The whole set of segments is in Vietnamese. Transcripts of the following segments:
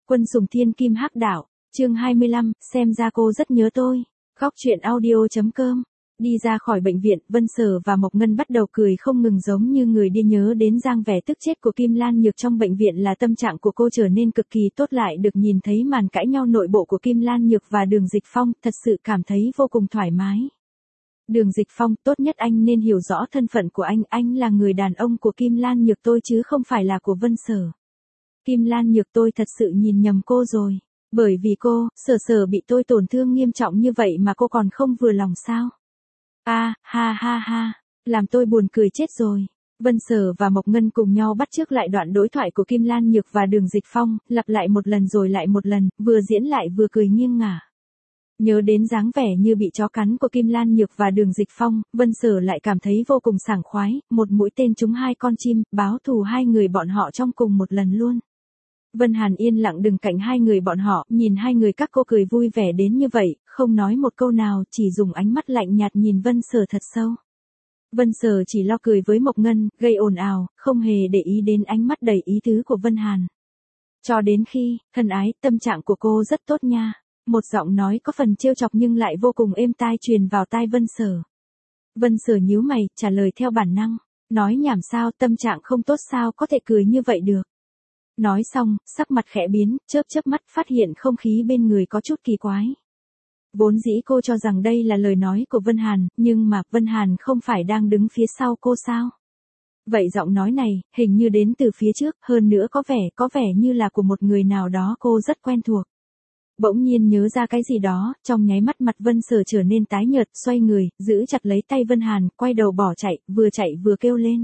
Quân sùng thiên kim hắc đạo, chương 25, xem ra cô rất nhớ tôi. Góc truyện audio.com. Đi ra khỏi bệnh viện, Vân Sở và Mộc Ngân bắt đầu cười không ngừng giống như người điên nhớ đến dáng vẻ tức chết của Kim Lan Nhược trong bệnh viện là tâm trạng của cô trở nên cực kỳ tốt lại được nhìn thấy màn cãi nhau nội bộ của Kim Lan Nhược và Đường Dịch Phong, thật sự cảm thấy vô cùng thoải mái. Đường Dịch Phong, tốt nhất anh nên hiểu rõ thân phận của anh là người đàn ông của Kim Lan Nhược tôi chứ không phải là của Vân Sở. Kim Lan Nhược tôi thật sự nhìn nhầm cô rồi. Bởi vì cô, Sở bị tôi tổn thương nghiêm trọng như vậy mà cô còn không vừa lòng sao? Ha, làm tôi buồn cười chết rồi. Vân Sở và Mộc Ngân cùng nhau bắt chước lại đoạn đối thoại của Kim Lan Nhược và Đường Dịch Phong, lặp lại một lần rồi lại một lần, vừa diễn lại vừa cười nghiêng ngả. Nhớ đến dáng vẻ như bị chó cắn của Kim Lan Nhược và Đường Dịch Phong, Vân Sở lại cảm thấy vô cùng sảng khoái, một mũi tên trúng hai con chim, báo thù hai người bọn họ trong cùng một lần luôn. Vân Hàn yên lặng đứng cạnh hai người bọn họ, nhìn hai người các cô cười vui vẻ đến như vậy, không nói một câu nào, chỉ dùng ánh mắt lạnh nhạt nhìn Vân Sở thật sâu. Vân Sở chỉ lo cười với Mộc Ngân, gây ồn ào, không hề để ý đến ánh mắt đầy ý tứ của Vân Hàn. Cho đến khi, thân ái, tâm trạng của cô rất tốt nha. Một giọng nói có phần trêu chọc nhưng lại vô cùng êm tai truyền vào tai Vân Sở. Vân Sở nhíu mày, trả lời theo bản năng. Nói nhảm sao, tâm trạng không tốt sao có thể cười như vậy được. Nói xong, sắc mặt khẽ biến, chớp mắt phát hiện không khí bên người có chút kỳ quái. Vốn dĩ cô cho rằng đây là lời nói của Vân Hàn, nhưng mà Vân Hàn không phải đang đứng phía sau cô sao? Vậy giọng nói này, hình như đến từ phía trước, hơn nữa có vẻ như là của một người nào đó cô rất quen thuộc. Bỗng nhiên nhớ ra cái gì đó, trong nháy mắt mặt Vân Sở trở nên tái nhợt, xoay người, giữ chặt lấy tay Vân Hàn, quay đầu bỏ chạy vừa kêu lên.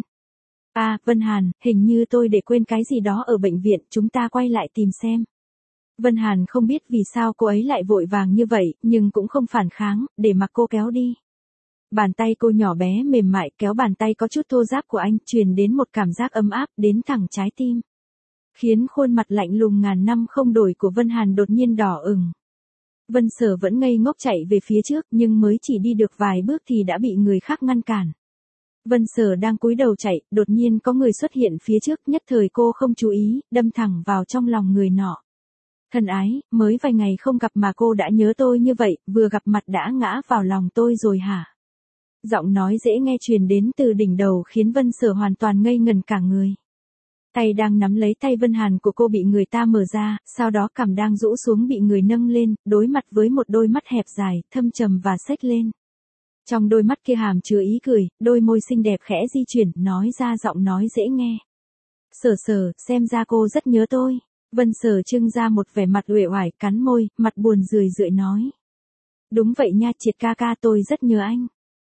Vân Hàn, hình như tôi để quên cái gì đó ở bệnh viện, chúng ta quay lại tìm xem. Vân Hàn không biết vì sao cô ấy lại vội vàng như vậy, nhưng cũng không phản kháng, để mặc cô kéo đi. Bàn tay cô nhỏ bé mềm mại kéo bàn tay có chút thô ráp của anh, truyền đến một cảm giác ấm áp, đến thẳng trái tim. Khiến khuôn mặt lạnh lùng ngàn năm không đổi của Vân Hàn đột nhiên đỏ ửng. Vân Sở vẫn ngây ngốc chạy về phía trước, nhưng mới chỉ đi được vài bước thì đã bị người khác ngăn cản. Vân Sở đang cúi đầu chạy, đột nhiên có người xuất hiện phía trước, nhất thời cô không chú ý, đâm thẳng vào trong lòng người nọ. Thân ái, mới vài ngày không gặp mà cô đã nhớ tôi như vậy, vừa gặp mặt đã ngã vào lòng tôi rồi hả? Giọng nói dễ nghe truyền đến từ đỉnh đầu khiến Vân Sở hoàn toàn ngây ngần cả người. Tay đang nắm lấy tay Vân Hàn của cô bị người ta mở ra, sau đó cằm đang rũ xuống bị người nâng lên, đối mặt với một đôi mắt hẹp dài, thâm trầm và xếch lên. Trong đôi mắt kia hàm chứa ý cười, đôi môi xinh đẹp khẽ di chuyển, nói ra giọng nói dễ nghe. Sở, xem ra cô rất nhớ tôi. Vân Sở trưng ra một vẻ mặt uể oải, cắn môi, mặt buồn rười rượi nói. Đúng vậy nha, Triệt ca tôi rất nhớ anh.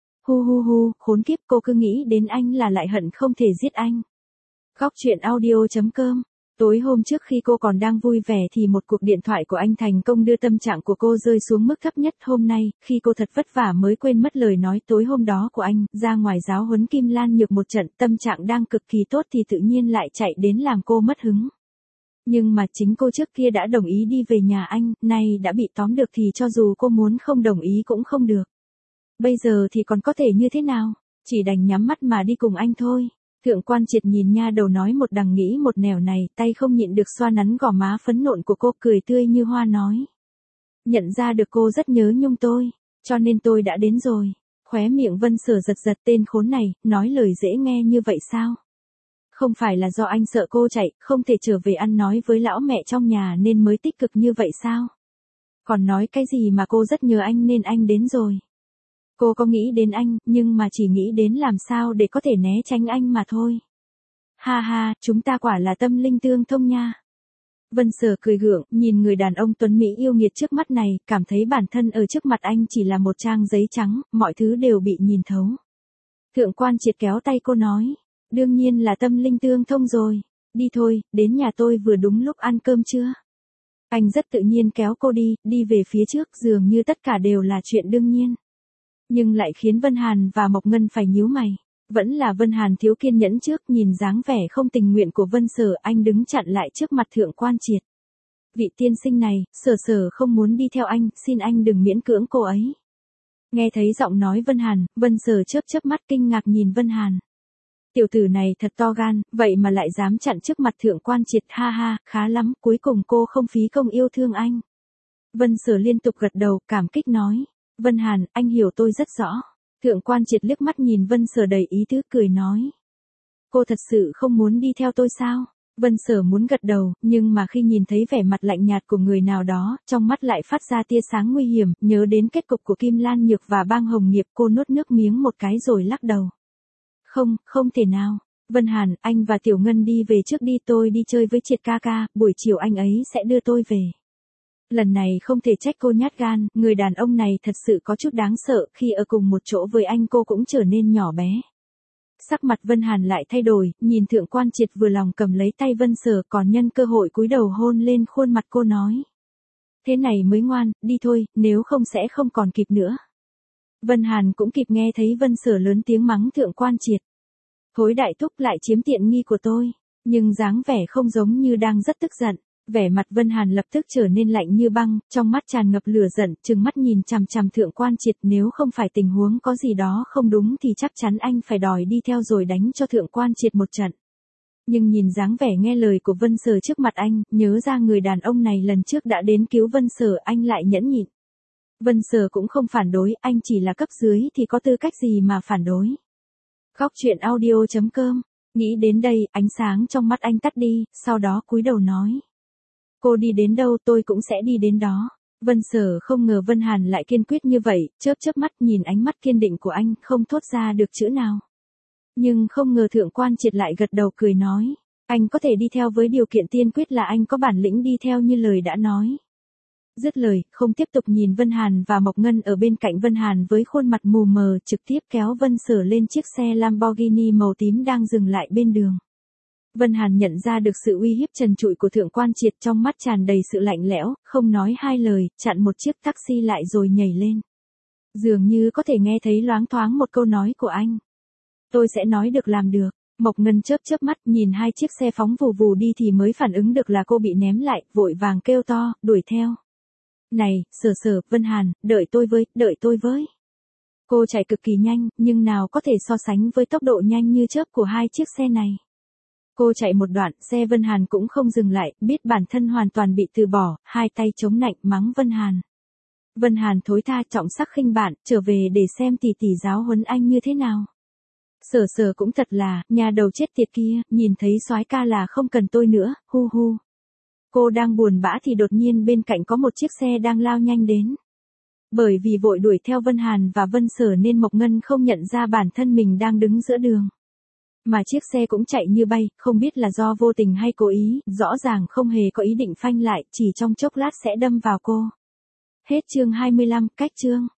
Hu, khốn kiếp, cô cứ nghĩ đến anh là lại hận không thể giết anh. Góc truyện audio.com. Tối hôm trước khi cô còn đang vui vẻ thì một cuộc điện thoại của anh thành công đưa tâm trạng của cô rơi xuống mức thấp nhất. Hôm nay, khi cô thật vất vả mới quên mất lời nói tối hôm đó của anh, ra ngoài giáo huấn Kim Lan Nhược một trận, tâm trạng đang cực kỳ tốt thì tự nhiên lại chạy đến làm cô mất hứng. Nhưng mà chính cô trước kia đã đồng ý đi về nhà anh, nay đã bị tóm được thì cho dù cô muốn không đồng ý cũng không được. Bây giờ thì còn có thể như thế nào? Chỉ đành nhắm mắt mà đi cùng anh thôi. Thượng quan Triệt nhìn nha đầu nói một đằng nghĩ một nẻo này, tay không nhịn được xoa nắn gò má phấn nộn của cô, cười tươi như hoa nói. Nhận ra được cô rất nhớ nhung tôi, cho nên tôi đã đến rồi. Khóe miệng Vân Sở giật tên khốn này, nói lời dễ nghe như vậy sao? Không phải là do anh sợ cô chạy, không thể trở về ăn nói với lão mẹ trong nhà nên mới tích cực như vậy sao? Còn nói cái gì mà cô rất nhớ anh nên anh đến rồi. Cô có nghĩ đến anh, nhưng mà chỉ nghĩ đến làm sao để có thể né tránh anh mà thôi. Ha, chúng ta quả là tâm linh tương thông nha. Vân Sở cười gượng, nhìn người đàn ông tuấn Mỹ yêu nghiệt trước mắt này, cảm thấy bản thân ở trước mặt anh chỉ là một trang giấy trắng, mọi thứ đều bị nhìn thấu. Thượng quan Triệt kéo tay cô nói, đương nhiên là tâm linh tương thông rồi, đi thôi, đến nhà tôi vừa đúng lúc ăn cơm trưa. Anh rất tự nhiên kéo cô đi về phía trước, dường như tất cả đều là chuyện đương nhiên. Nhưng lại khiến Vân Hàn và Mộc Ngân phải nhíu mày. Vẫn là Vân Hàn thiếu kiên nhẫn trước, nhìn dáng vẻ không tình nguyện của Vân Sở, anh đứng chặn lại trước mặt Thượng quan Triệt. Vị tiên sinh này, Sở không muốn đi theo anh, xin anh đừng miễn cưỡng cô ấy. Nghe thấy giọng nói Vân Sở chớp mắt kinh ngạc nhìn Vân Hàn. Tiểu tử này thật to gan, vậy mà lại dám chặn trước mặt Thượng Quan Triệt, ha ha, khá lắm, cuối cùng cô không phí công yêu thương anh. Vân Sở liên tục gật đầu, cảm kích nói. Vân Hàn, anh hiểu tôi rất rõ. Thượng Quan Triệt liếc mắt nhìn Vân Sở đầy ý tứ cười nói. Cô thật sự không muốn đi theo tôi sao? Vân Sở muốn gật đầu, nhưng mà khi nhìn thấy vẻ mặt lạnh nhạt của người nào đó, trong mắt lại phát ra tia sáng nguy hiểm, nhớ đến kết cục của Kim Lan Nhược và Bang Hồng Nghiệp, cô nuốt nước miếng một cái rồi lắc đầu. Không, không thể nào. Vân Hàn, anh và Tiểu Ngân đi về trước đi, tôi đi chơi với Triệt ca ca, buổi chiều anh ấy sẽ đưa tôi về. Lần này không thể trách cô nhát gan, người đàn ông này thật sự có chút đáng sợ, khi ở cùng một chỗ với anh cô cũng trở nên nhỏ bé. Sắc mặt Vân Hàn lại thay đổi, nhìn Thượng Quan Triệt vừa lòng cầm lấy tay Vân Sở, còn nhân cơ hội cúi đầu hôn lên khuôn mặt cô nói. Thế này mới ngoan, đi thôi, nếu không sẽ không còn kịp nữa. Vân Hàn cũng kịp nghe thấy Vân Sở lớn tiếng mắng Thượng Quan Triệt. Thối đại thúc lại chiếm tiện nghi của tôi, nhưng dáng vẻ không giống như đang rất tức giận. Vẻ mặt Vân Hàn lập tức trở nên lạnh như băng, trong mắt tràn ngập lửa giận, trừng mắt nhìn chằm chằm Thượng Quan Triệt, nếu không phải tình huống có gì đó không đúng thì chắc chắn anh phải đòi đi theo rồi đánh cho Thượng Quan Triệt một trận. Nhưng nhìn dáng vẻ nghe lời của Vân Sở trước mặt anh, nhớ ra người đàn ông này lần trước đã đến cứu Vân Sở, anh lại nhẫn nhịn. Vân Sở cũng không phản đối, anh chỉ là cấp dưới thì có tư cách gì mà phản đối. Khóc chuyện audio.com. Nghĩ đến đây, ánh sáng trong mắt anh tắt đi, sau đó cúi đầu nói. Cô đi đến đâu tôi cũng sẽ đi đến đó. Vân Sở không ngờ Vân Hàn lại kiên quyết như vậy, chớp chớp mắt nhìn ánh mắt kiên định của anh, không thốt ra được chữ nào. Nhưng không ngờ Thượng Quan Triệt lại gật đầu cười nói. Anh có thể đi theo với điều kiện tiên quyết là anh có bản lĩnh đi theo như lời đã nói. Dứt lời, không tiếp tục nhìn Vân Hàn và Mộc Ngân ở bên cạnh Vân Hàn với khuôn mặt mù mờ, trực tiếp kéo Vân Sở lên chiếc xe Lamborghini màu tím đang dừng lại bên đường. Vân Hàn nhận ra được sự uy hiếp trần trụi của Thượng Quan Triệt, trong mắt tràn đầy sự lạnh lẽo, không nói hai lời, chặn một chiếc taxi lại rồi nhảy lên. Dường như có thể nghe thấy loáng thoáng một câu nói của anh. Tôi sẽ nói được làm được. Mộc Ngân chớp chớp mắt nhìn hai chiếc xe phóng vù vù đi thì mới phản ứng được là cô bị ném lại, vội vàng kêu to, đuổi theo. Này, Sở, Vân Hàn, đợi tôi với. Cô chạy cực kỳ nhanh, nhưng nào có thể so sánh với tốc độ nhanh như chớp của hai chiếc xe này. Cô chạy một đoạn, xe Vân Hàn cũng không dừng lại, biết bản thân hoàn toàn bị từ bỏ, hai tay chống nạnh mắng Vân Hàn. Vân Hàn thối tha, trọng sắc khinh bạn, trở về để xem tỷ tỷ giáo huấn anh như thế nào. Sở cũng thật là, nhà đầu chết tiệt kia, nhìn thấy soái ca là không cần tôi nữa, hu hu. Cô đang buồn bã thì đột nhiên bên cạnh có một chiếc xe đang lao nhanh đến. Bởi vì vội đuổi theo Vân Hàn và Vân Sở nên Mộc Ngân không nhận ra bản thân mình đang đứng giữa đường. Mà chiếc xe cũng chạy như bay, không biết là do vô tình hay cố ý, rõ ràng không hề có ý định phanh lại, chỉ trong chốc lát sẽ đâm vào cô. Hết chương 25, cách chương.